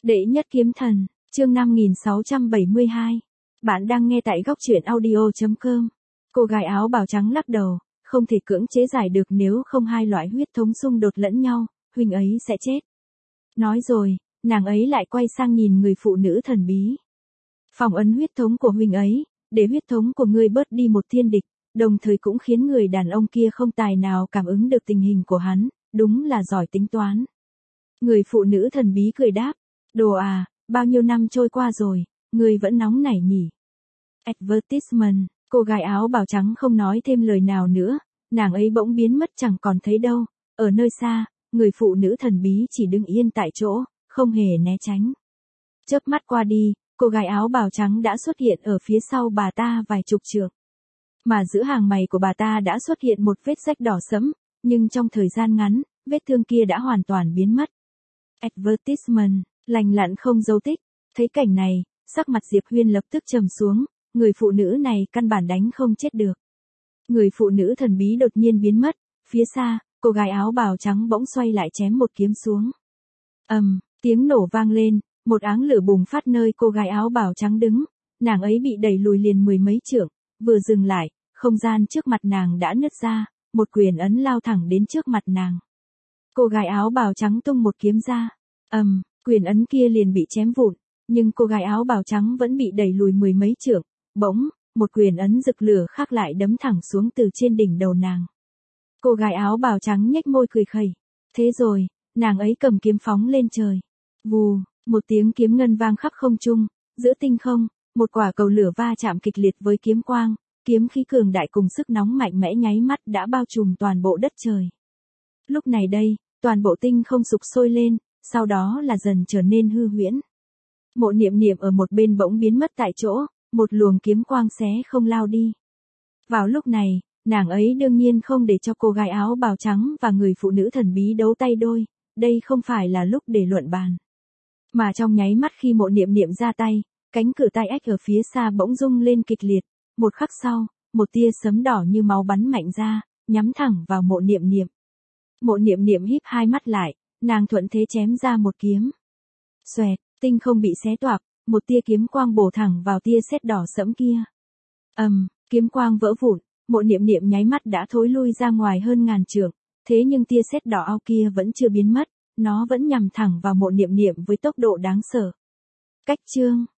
Đệ nhất kiếm thần, chương 5672. Bạn đang nghe tại góc truyện audio.com. Cô gái áo bào trắng lắc đầu, không thể cưỡng chế giải được nếu không hai loại huyết thống xung đột lẫn nhau, huynh ấy sẽ chết. Nói rồi, nàng ấy lại quay sang nhìn người phụ nữ thần bí. Phong ấn huyết thống của huynh ấy, để huyết thống của ngươi bớt đi một thiên địch, đồng thời cũng khiến người đàn ông kia không tài nào cảm ứng được tình hình của hắn, đúng là giỏi tính toán. Người phụ nữ thần bí cười đáp, đồ à, bao nhiêu năm trôi qua rồi, ngươi vẫn nóng nảy nhỉ. Advertisement, cô gái áo bào trắng không nói thêm lời nào nữa, nàng ấy bỗng biến mất chẳng còn thấy đâu, ở nơi xa, người phụ nữ thần bí chỉ đứng yên tại chỗ, không hề né tránh. Chớp mắt qua đi, cô gái áo bào trắng đã xuất hiện ở phía sau bà ta vài chục trượng. Mà giữa hàng mày của bà ta đã xuất hiện một vết rách đỏ sẫm, nhưng trong thời gian ngắn, vết thương kia đã hoàn toàn biến mất. Advertisement, lành lặn không dấu tích. Thấy cảnh này, sắc mặt Diệp Huyên lập tức trầm xuống, người phụ nữ này căn bản đánh không chết được. Người phụ nữ thần bí đột nhiên biến mất, phía xa, cô gái áo bào trắng bỗng xoay lại chém một kiếm xuống. Tiếng nổ vang lên, một áng lửa bùng phát nơi cô gái áo bào trắng đứng, nàng ấy bị đẩy lùi liền mười mấy trượng, vừa dừng lại, không gian trước mặt nàng đã nứt ra, một quyền ấn lao thẳng đến trước mặt nàng. Cô gái áo bào trắng tung một kiếm ra, quyền ấn kia liền bị chém vụn, nhưng cô gái áo bào trắng vẫn bị đẩy lùi mười mấy trượng, bỗng, một quyền ấn rực lửa khác lại đấm thẳng xuống từ trên đỉnh đầu nàng. Cô gái áo bào trắng nhếch môi cười khẩy, thế rồi, nàng ấy cầm kiếm phóng lên trời. Vù, một tiếng kiếm ngân vang khắp không trung, giữa tinh không, một quả cầu lửa va chạm kịch liệt với kiếm quang, kiếm khí cường đại cùng sức nóng mạnh mẽ nháy mắt đã bao trùm toàn bộ đất trời. Lúc này đây, toàn bộ tinh không sục sôi lên, sau đó là dần trở nên hư huyễn. Mộ Niệm Niệm ở một bên bỗng biến mất tại chỗ, một luồng kiếm quang xé không lao đi. Vào lúc này, nàng ấy đương nhiên không để cho cô gái áo bào trắng và người phụ nữ thần bí đấu tay đôi, đây không phải là lúc để luận bàn. Mà trong nháy mắt khi Mộ Niệm Niệm ra tay, cánh cửa tai ách ở phía xa bỗng rung lên kịch liệt, một khắc sau, một tia sấm đỏ như máu bắn mạnh ra, nhắm thẳng vào Mộ Niệm Niệm. Mộ Niệm Niệm híp hai mắt lại, nàng thuận thế chém ra một kiếm. Xoẹt, tinh không bị xé toạc, một tia kiếm quang bổ thẳng vào tia sét đỏ sẫm kia. Kiếm quang vỡ vụn, Mộ Niệm Niệm nháy mắt đã thối lui ra ngoài hơn ngàn trượng, thế nhưng tia sét đỏ ao kia vẫn chưa biến mất, nó vẫn nhằm thẳng vào Mộ Niệm Niệm với tốc độ đáng sợ. Cách chương